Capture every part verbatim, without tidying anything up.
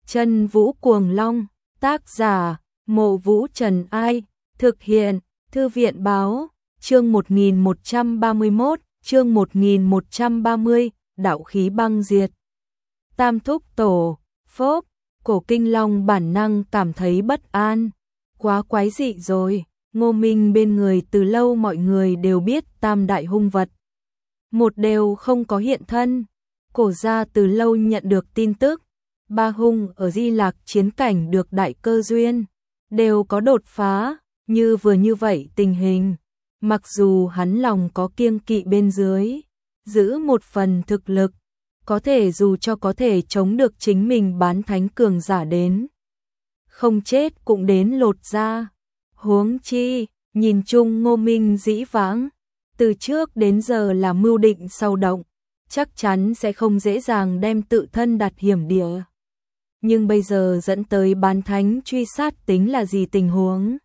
Chân Vũ Cuồng Long, tác giả, Mộ Vũ Trần Ai, thực hiện, Thư viện Báo, chương một nghìn một trăm ba mươi mốt, chương một nghìn một trăm ba mươi, đạo khí băng diệt. Tam thúc tổ, phốp, Cổ Kinh Long bản năng cảm thấy bất an, quá quái dị rồi, Ngô Minh bên người từ lâu mọi người đều biết tam đại hung vật. Một đều không có hiện thân, Cổ gia từ lâu nhận được tin tức, ba hung ở Di Lạc chiến cảnh được đại cơ duyên, đều có đột phá, như vừa như vậy tình hình. Mặc dù hắn lòng có kiêng kỵ bên dưới, giữ một phần thực lực, có thể dù cho có thể chống được chính mình bán thánh cường giả đến. Không chết cũng đến lột ra. Huống chi, nhìn chung Ngô Minh dĩ vãng, từ trước đến giờ là mưu định sâu động, chắc chắn sẽ không dễ dàng đem tự thân đặt hiểm địa. Nhưng bây giờ dẫn tới bán thánh truy sát tính là gì tình huống?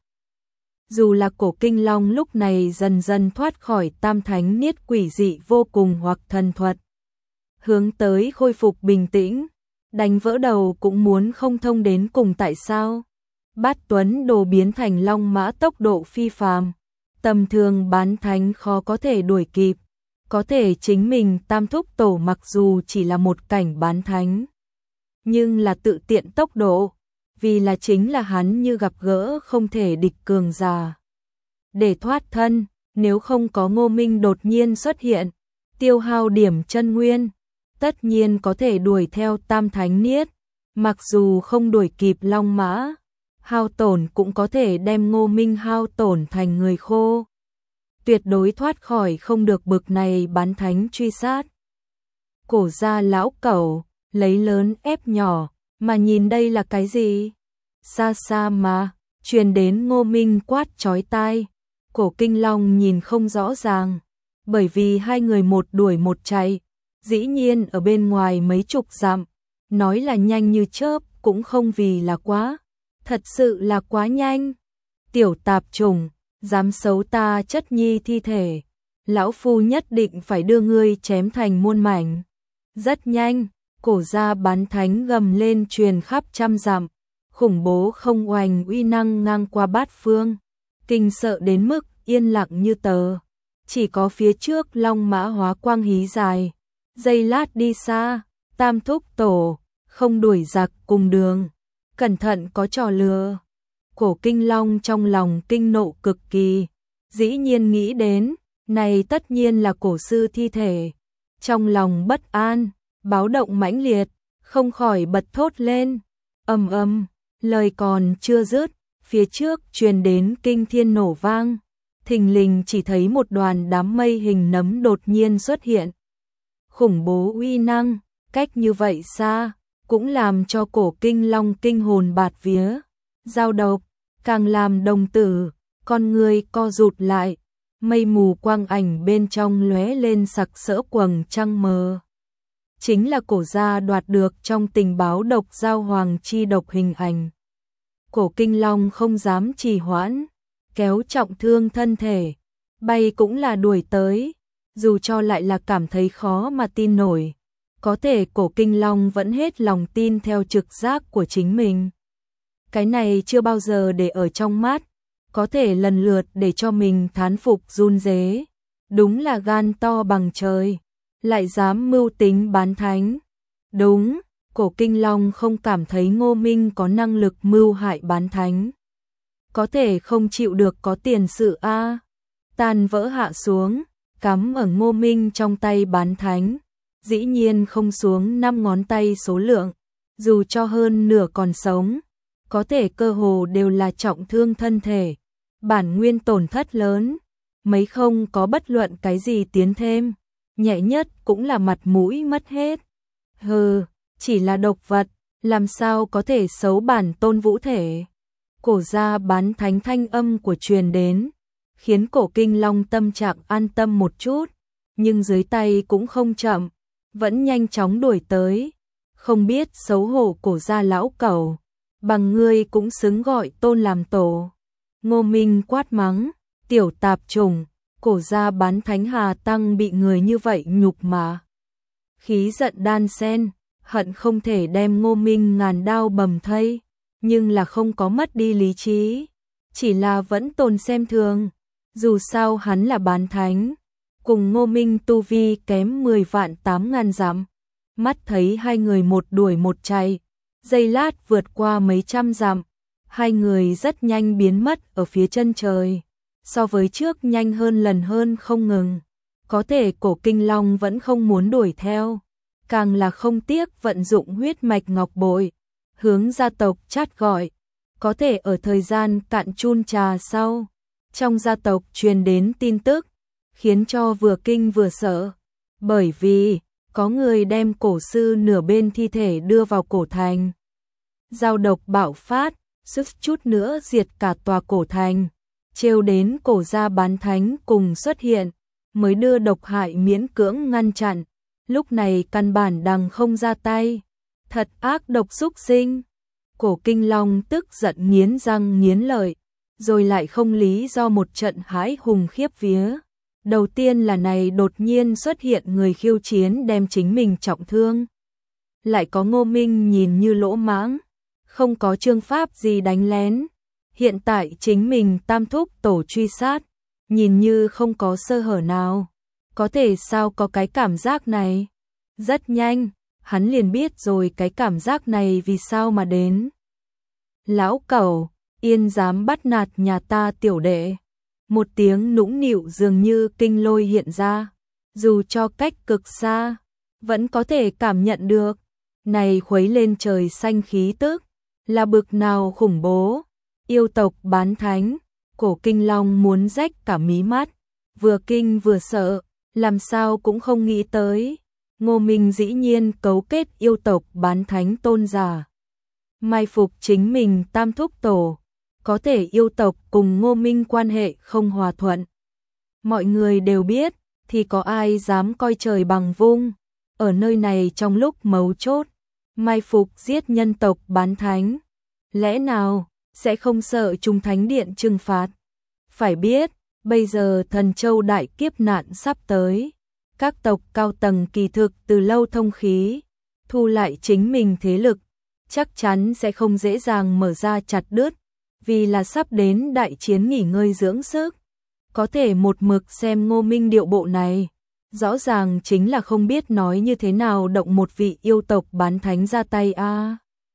Dù là Cổ Kinh Long lúc này dần dần thoát khỏi tam thánh niết quỷ dị vô cùng hoặc thần thuật, hướng tới khôi phục bình tĩnh, đánh vỡ đầu cũng muốn không thông đến cùng tại sao. Bát Tuấn Đồ biến thành long mã tốc độ phi phàm, tầm thường bán thánh khó có thể đuổi kịp, có thể chính mình tam thúc tổ mặc dù chỉ là một cảnh bán thánh, nhưng là tự tiện tốc độ, vì là chính là hắn như gặp gỡ không thể địch cường giả. Để thoát thân, nếu không có Ngô Minh đột nhiên xuất hiện, tiêu hao điểm chân nguyên, tất nhiên có thể đuổi theo tam thánh niết, mặc dù không đuổi kịp long mã, hao tổn cũng có thể đem Ngô Minh hao tổn thành người khô. Tuyệt đối thoát khỏi không được bực này bán thánh truy sát. Cổ gia lão cẩu, lấy lớn ép nhỏ, mà nhìn đây là cái gì? Xa xa mà, truyền đến Ngô Minh quát chói tai. Cổ Kinh Long nhìn không rõ ràng, bởi vì hai người một đuổi một chạy, dĩ nhiên ở bên ngoài mấy chục dặm, nói là nhanh như chớp cũng không vì là quá, thật sự là quá nhanh. Tiểu tạp trùng, dám xấu ta chất nhi thi thể, lão phu nhất định phải đưa ngươi chém thành muôn mảnh. Rất nhanh, Cổ gia bán thánh gầm lên truyền khắp trăm dặm, khủng bố không oanh uy năng ngang qua bát phương, kinh sợ đến mức yên lặng như tờ. Chỉ có phía trước long mã hóa quang hí dài, giây lát đi xa, tam thúc tổ, không đuổi giặc cùng đường, cẩn thận có trò lừa. Cổ Kinh Long trong lòng kinh nộ cực kỳ, dĩ nhiên nghĩ đến, này tất nhiên là cổ sư thi thể. Trong lòng bất an, báo động mãnh liệt, không khỏi bật thốt lên, ầm ầm, lời còn chưa dứt, phía trước truyền đến kinh thiên nổ vang, thình lình chỉ thấy một đoàn đám mây hình nấm đột nhiên xuất hiện. Khủng bố uy năng, cách như vậy xa, cũng làm cho Cổ Kinh Long kinh hồn bạt vía, dao độc, càng làm đồng tử, con người co rụt lại, mây mù quang ảnh bên trong lóe lên sặc sỡ quầng trăng mờ. Chính là Cổ gia đoạt được trong tình báo độc giao hoàng chi độc hình ảnh. Cổ Kinh Long không dám trì hoãn, kéo trọng thương thân thể, bay cũng là đuổi tới, dù cho lại là cảm thấy khó mà tin nổi, có thể Cổ Kinh Long vẫn hết lòng tin theo trực giác của chính mình. Cái này chưa bao giờ để ở trong mắt, có thể lần lượt để cho mình thán phục run rế, đúng là gan to bằng trời, lại dám mưu tính bán thánh. Đúng, Cổ Kinh Long không cảm thấy Ngô Minh có năng lực mưu hại bán thánh, có thể không chịu được có tiền sự a. À. Tàn vỡ hạ xuống, cắm ở Ngô Minh trong tay bán thánh, dĩ nhiên không xuống năm ngón tay số lượng, dù cho hơn nửa còn sống, có thể cơ hồ đều là trọng thương thân thể, bản nguyên tổn thất lớn, mấy không có bất luận cái gì tiến thêm, nhẹ nhất cũng là mặt mũi mất hết. Hừ, chỉ là độc vật, làm sao có thể xấu bản tôn vũ thể. Cổ gia bán thánh thanh âm của truyền đến, khiến Cổ Kinh Long tâm trạng an tâm một chút, nhưng dưới tay cũng không chậm, vẫn nhanh chóng đuổi tới. Không biết xấu hổ Cổ gia lão cẩu, bằng ngươi cũng xứng gọi tôn làm tổ. Ngô Minh quát mắng, tiểu tạp trùng, Cổ gia bán thánh hà tăng bị người như vậy nhục mà. Khí giận đan sen, hận không thể đem Ngô Minh ngàn đao bầm thây, nhưng là không có mất đi lý trí, chỉ là vẫn tồn xem thường, dù sao hắn là bán thánh, cùng Ngô Minh tu vi kém mười vạn tám ngàn dặm, mắt thấy hai người một đuổi một chạy, giây lát vượt qua mấy trăm dặm, hai người rất nhanh biến mất ở phía chân trời, so với trước nhanh hơn lần hơn không ngừng, có thể Cổ Kinh Long vẫn không muốn đuổi theo, càng là không tiếc vận dụng huyết mạch ngọc bội, hướng gia tộc chát gọi, có thể ở thời gian cạn chun trà sau, trong gia tộc truyền đến tin tức, khiến cho vừa kinh vừa sợ, bởi vì có người đem cổ sư nửa bên thi thể đưa vào cổ thành. Giao độc bạo phát, sức chút nữa diệt cả tòa cổ thành, trêu đến cổ gia bán thánh cùng xuất hiện, mới đưa độc hại miễn cưỡng ngăn chặn, lúc này căn bản đằng không ra tay, thật ác độc xúc sinh. Cổ Kinh Long tức giận nghiến răng nghiến lợi, rồi lại không lý do một trận hãi hùng khiếp vía. Đầu tiên là này đột nhiên xuất hiện người khiêu chiến đem chính mình trọng thương. Lại có Ngô Minh nhìn như lỗ mãng, không có chương pháp gì đánh lén. Hiện tại chính mình tam thúc tổ truy sát, nhìn như không có sơ hở nào. Có thể sao có cái cảm giác này? Rất nhanh, hắn liền biết rồi cái cảm giác này vì sao mà đến. Lão cẩu, yên dám bắt nạt nhà ta tiểu đệ. Một tiếng nũng nịu dường như kinh lôi hiện ra, dù cho cách cực xa, vẫn có thể cảm nhận được. Này khuấy lên trời xanh khí tức, là bực nào khủng bố. Yêu tộc bán thánh, Cổ Kinh Long muốn rách cả mí mắt, vừa kinh vừa sợ, làm sao cũng không nghĩ tới. Ngô Minh dĩ nhiên cấu kết yêu tộc bán thánh tôn giả, mai phục chính mình tam thúc tổ, có thể yêu tộc cùng Ngô Minh quan hệ không hòa thuận. Mọi người đều biết, thì có ai dám coi trời bằng vung, ở nơi này trong lúc mấu chốt, mai phục giết nhân tộc bán thánh. Lẽ nào, sẽ không sợ Trung Thánh Điện trừng phạt? Phải biết, bây giờ Thần Châu đại kiếp nạn sắp tới, các tộc cao tầng kỳ thực từ lâu thông khí, thu lại chính mình thế lực, chắc chắn sẽ không dễ dàng mở ra chặt đứt, vì là sắp đến đại chiến nghỉ ngơi dưỡng sức. Có thể một mực xem Ngô Minh điệu bộ này, rõ ràng chính là không biết nói như thế nào động một vị yêu tộc bán thánh ra tay a. À.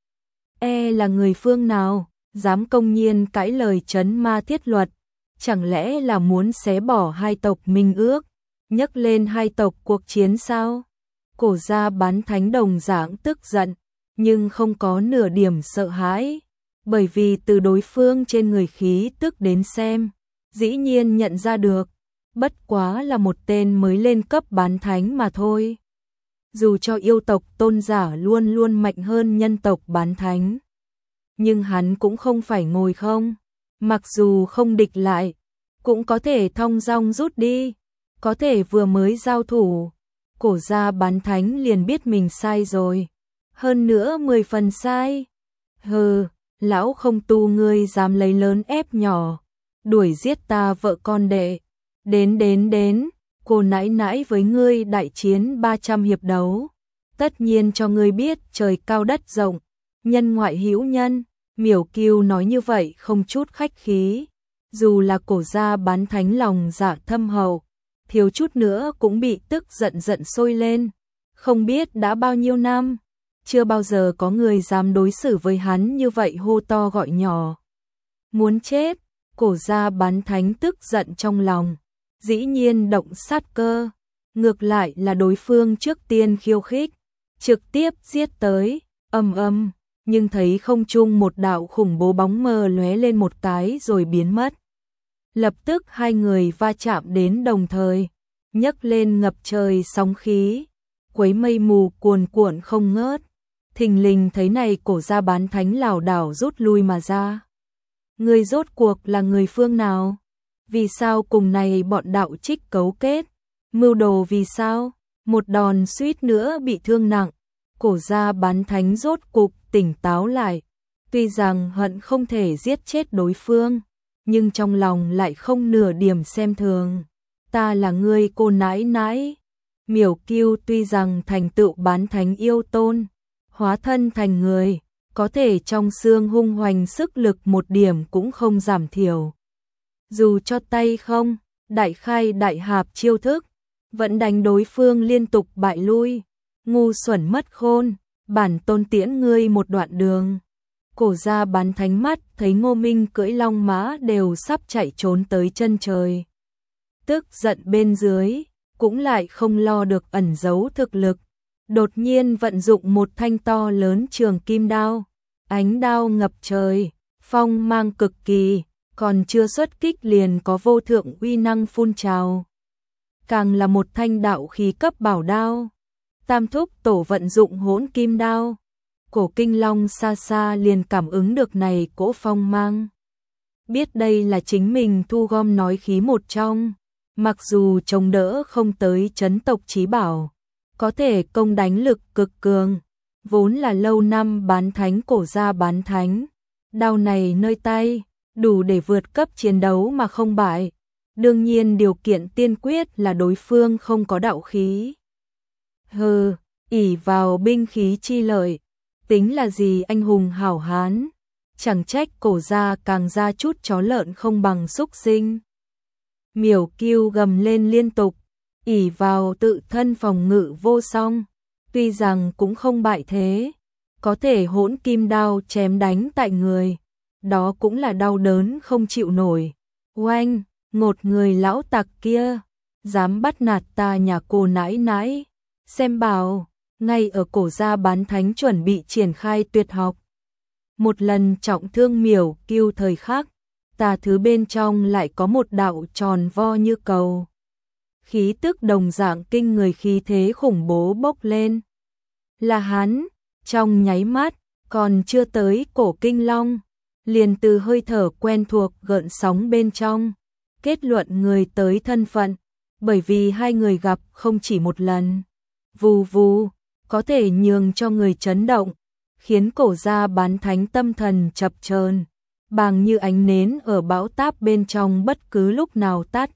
E là người phương nào, dám công nhiên cãi lời trấn ma thiết luật, chẳng lẽ là muốn xé bỏ hai tộc minh ước, nhấc lên hai tộc cuộc chiến sao? Cổ gia bán thánh đồng dạng tức giận, nhưng không có nửa điểm sợ hãi, bởi vì từ đối phương trên người khí tức đến xem, dĩ nhiên nhận ra được, bất quá là một tên mới lên cấp bán thánh mà thôi. Dù cho yêu tộc tôn giả luôn luôn mạnh hơn nhân tộc bán thánh, nhưng hắn cũng không phải ngồi không, mặc dù không địch lại, cũng có thể thong dong rút đi, có thể vừa mới giao thủ, cổ gia bán thánh liền biết mình sai rồi, hơn nữa mười phần sai. Hừ, lão không tu ngươi dám lấy lớn ép nhỏ, đuổi giết ta vợ con đệ, đến đến đến, cô nãi nãi với ngươi đại chiến ba trăm hiệp đấu, tất nhiên cho ngươi biết trời cao đất rộng, nhân ngoại hữu nhân. Miểu Kiêu nói như vậy không chút khách khí, dù là cổ gia bán thánh lòng dạ thâm hậu, thiếu chút nữa cũng bị tức giận giận sôi lên, không biết đã bao nhiêu năm, chưa bao giờ có người dám đối xử với hắn như vậy hô to gọi nhỏ. Muốn chết, cổ gia bán thánh tức giận trong lòng, dĩ nhiên động sát cơ, ngược lại là đối phương trước tiên khiêu khích, trực tiếp giết tới, ầm ầm. Nhưng thấy không trung một đạo khủng bố bóng mờ lóe lên một cái rồi biến mất. Lập tức hai người va chạm đến đồng thời, nhấc lên ngập trời sóng khí, quấy mây mù cuồn cuộn không ngớt. Thình lình thấy này cổ gia bán thánh lảo đảo rút lui mà ra. Người rốt cuộc là người phương nào? Vì sao cùng này bọn đạo trích cấu kết? Mưu đồ vì sao? Một đòn suýt nữa bị thương nặng. Cổ gia bán thánh rốt cục tỉnh táo lại, tuy rằng hận không thể giết chết đối phương, nhưng trong lòng lại không nửa điểm xem thường. Ta là người cô nãi nãi. Miểu Kiêu tuy rằng thành tựu bán thánh yêu tôn, hóa thân thành người, có thể trong xương hung hoành sức lực một điểm cũng không giảm thiểu. Dù cho tay không, đại khai đại hạp chiêu thức, vẫn đánh đối phương liên tục bại lui. Ngu xuẩn mất khôn, bản tôn tiễn ngươi một đoạn đường. Cổ Gia Bán Thánh mắt thấy Ngô Minh cưỡi long mã đều sắp chạy trốn tới chân trời. Tức giận bên dưới, cũng lại không lo được ẩn giấu thực lực. Đột nhiên vận dụng một thanh to lớn trường kim đao, ánh đao ngập trời, phong mang cực kỳ, còn chưa xuất kích liền có vô thượng uy năng phun trào. Càng là một thanh đạo khí cấp bảo đao. Tam thúc tổ vận dụng hỗn kim đao. Cổ Kinh Long xa xa liền cảm ứng được này cỗ phong mang. Biết đây là chính mình thu gom nói khí một trong, mặc dù chống đỡ không tới chấn tộc chí bảo, có thể công đánh lực cực cường, vốn là lâu năm bán thánh Cổ Gia Bán Thánh. Đao này nơi tay, đủ để vượt cấp chiến đấu mà không bại. Đương nhiên điều kiện tiên quyết là đối phương không có đạo khí. Hừ, ỷ vào binh khí chi lợi, tính là gì anh hùng hảo hán, chẳng trách Cổ gia càng ra chút chó lợn không bằng súc sinh. Miểu Kiêu gầm lên liên tục, ỷ vào tự thân phòng ngự vô song, tuy rằng cũng không bại thế, có thể hỗn kim đao chém đánh tại người, đó cũng là đau đớn không chịu nổi. Oanh, ngột người lão tặc kia, dám bắt nạt ta nhà cô nãi nãi, xem bảo. Ngay ở Cổ Gia Bán Thánh chuẩn bị triển khai tuyệt học, một lần trọng thương Miểu Kiêu thời khắc, tà thứ bên trong lại có một đạo tròn vo như cầu. Khí tức đồng dạng kinh người, khí thế khủng bố bốc lên. Là hắn, trong nháy mắt, còn chưa tới Cổ Kinh Long, liền từ hơi thở quen thuộc gợn sóng bên trong, kết luận người tới thân phận, bởi vì hai người gặp không chỉ một lần. Vù vù, có thể nhường cho người chấn động, khiến Cổ Gia Bán Thánh tâm thần chập chờn, bàng như ánh nến ở bão táp bên trong bất cứ lúc nào tắt.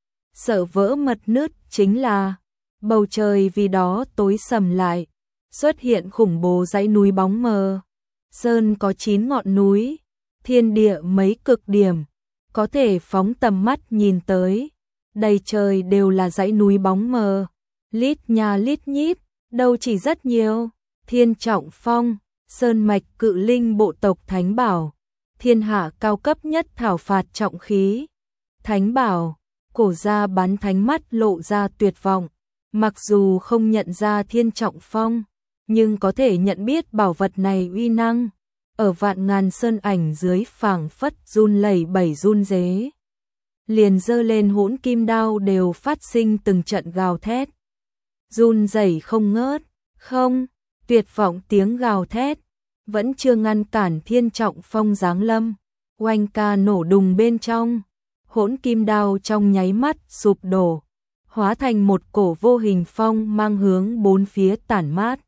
Sợ vỡ mật nứt chính là bầu trời vì đó tối sầm lại, xuất hiện khủng bố dãy núi bóng mờ. Sơn có chín ngọn núi, thiên địa mấy cực điểm, có thể phóng tầm mắt nhìn tới, đầy trời đều là dãy núi bóng mờ, lít nha lít nhít. Đâu chỉ rất nhiều, Thiên Trọng Phong, sơn mạch cự linh bộ tộc Thánh Bảo, thiên hạ cao cấp nhất thảo phạt trọng khí. Thánh Bảo, Cổ Gia Bán Thánh mắt lộ ra tuyệt vọng, mặc dù không nhận ra Thiên Trọng Phong, nhưng có thể nhận biết bảo vật này uy năng, ở vạn ngàn sơn ảnh dưới phảng phất run lẩy bẩy run rế. Liền giơ lên hỗn kim đao đều phát sinh từng trận gào thét. Run rẩy không ngớt, không, tuyệt vọng tiếng gào thét, vẫn chưa ngăn cản Thiên Trọng Phong giáng lâm, oanh ca nổ đùng bên trong, hỗn kim đao trong nháy mắt sụp đổ, hóa thành một cổ vô hình phong mang hướng bốn phía tản mát.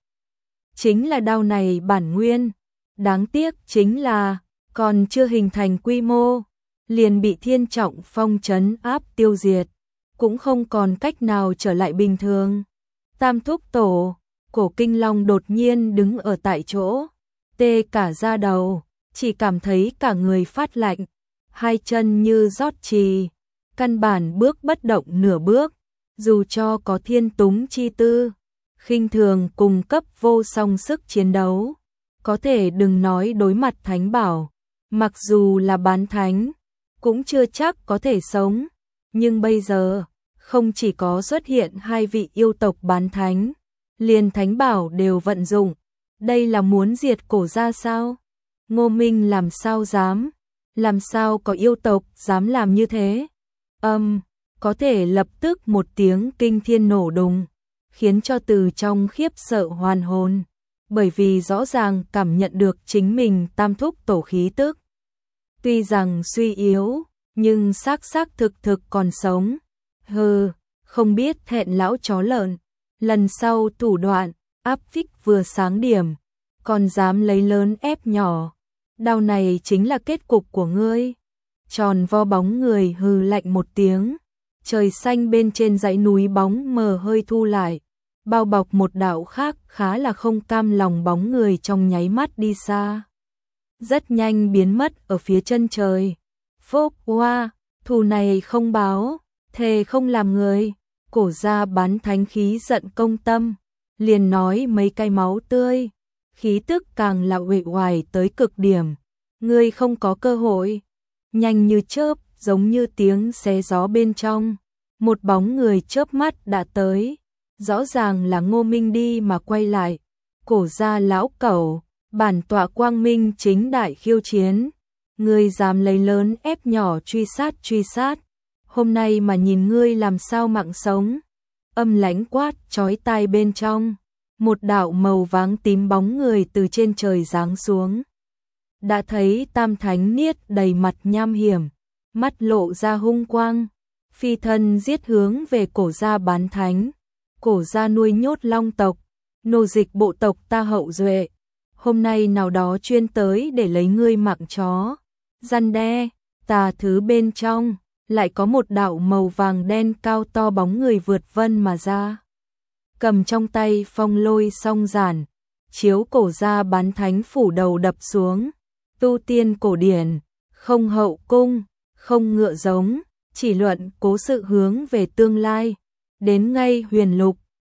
Chính là đao này bản nguyên, đáng tiếc chính là, còn chưa hình thành quy mô, liền bị Thiên Trọng Phong trấn áp tiêu diệt, cũng không còn cách nào trở lại bình thường. Tam thúc tổ, Cổ Kinh Long đột nhiên đứng ở tại chỗ, tê cả da đầu, chỉ cảm thấy cả người phát lạnh, hai chân như rót trì, căn bản bước bất động nửa bước, dù cho có thiên túng chi tư, khinh thường cùng cấp vô song sức chiến đấu, có thể đừng nói đối mặt Thánh Bảo, mặc dù là bán thánh, cũng chưa chắc có thể sống, nhưng bây giờ không chỉ có xuất hiện hai vị yêu tộc bán thánh, liền Thánh Bảo đều vận dụng, đây là muốn diệt Cổ gia sao? Ngô Minh làm sao dám, làm sao có yêu tộc dám làm như thế? Âm, um, có thể lập tức một tiếng kinh thiên nổ đùng, khiến cho từ trong khiếp sợ hoàn hồn, bởi vì rõ ràng cảm nhận được chính mình tam thúc tổ khí tức. Tuy rằng suy yếu, nhưng xác xác thực thực còn sống. Hừ, không biết thẹn lão chó lợn, lần sau thủ đoạn, áp phích vừa sáng điểm, còn dám lấy lớn ép nhỏ, đao này chính là kết cục của ngươi. Tròn vo bóng người hừ lạnh một tiếng, trời xanh bên trên dãy núi bóng mờ hơi thu lại, bao bọc một đạo khác khá là không cam lòng bóng người trong nháy mắt đi xa. Rất nhanh biến mất ở phía chân trời. Phốc hoa, thù này không báo, thề không làm người. Cổ gia bán thánh khí giận công tâm, liền nói mấy cái máu tươi, khí tức càng là uể oải tới cực điểm. Ngươi không có cơ hội. Nhanh như chớp, giống như tiếng xé gió bên trong, một bóng người chớp mắt đã tới. Rõ ràng là Ngô Minh đi mà quay lại. Cổ gia lão cẩu, bản tọa quang minh chính đại khiêu chiến. Ngươi dám lấy lớn ép nhỏ truy sát truy sát. Hôm nay mà nhìn ngươi làm sao mạng sống. Âm lãnh quát chói tai bên trong. Một đạo màu vàng tím bóng người từ trên trời giáng xuống. Đã thấy Tam Thánh Niết đầy mặt nham hiểm, mắt lộ ra hung quang, phi thân giết hướng về cổ gia bán thánh. Cổ gia nuôi nhốt long tộc, nô dịch bộ tộc ta hậu duệ. Hôm nay nào đó chuyên tới để lấy ngươi mạng chó. Răn đe, tà thứ bên trong, lại có một đạo màu vàng đen cao to bóng người vượt vân mà ra. Cầm trong tay phong lôi song giản, chiếu cổ gia bán thánh phủ đầu đập xuống. Tu tiên cổ điển, không hậu cung, không ngựa giống, chỉ luận cố sự hướng về tương lai. Đến ngay huyền lục,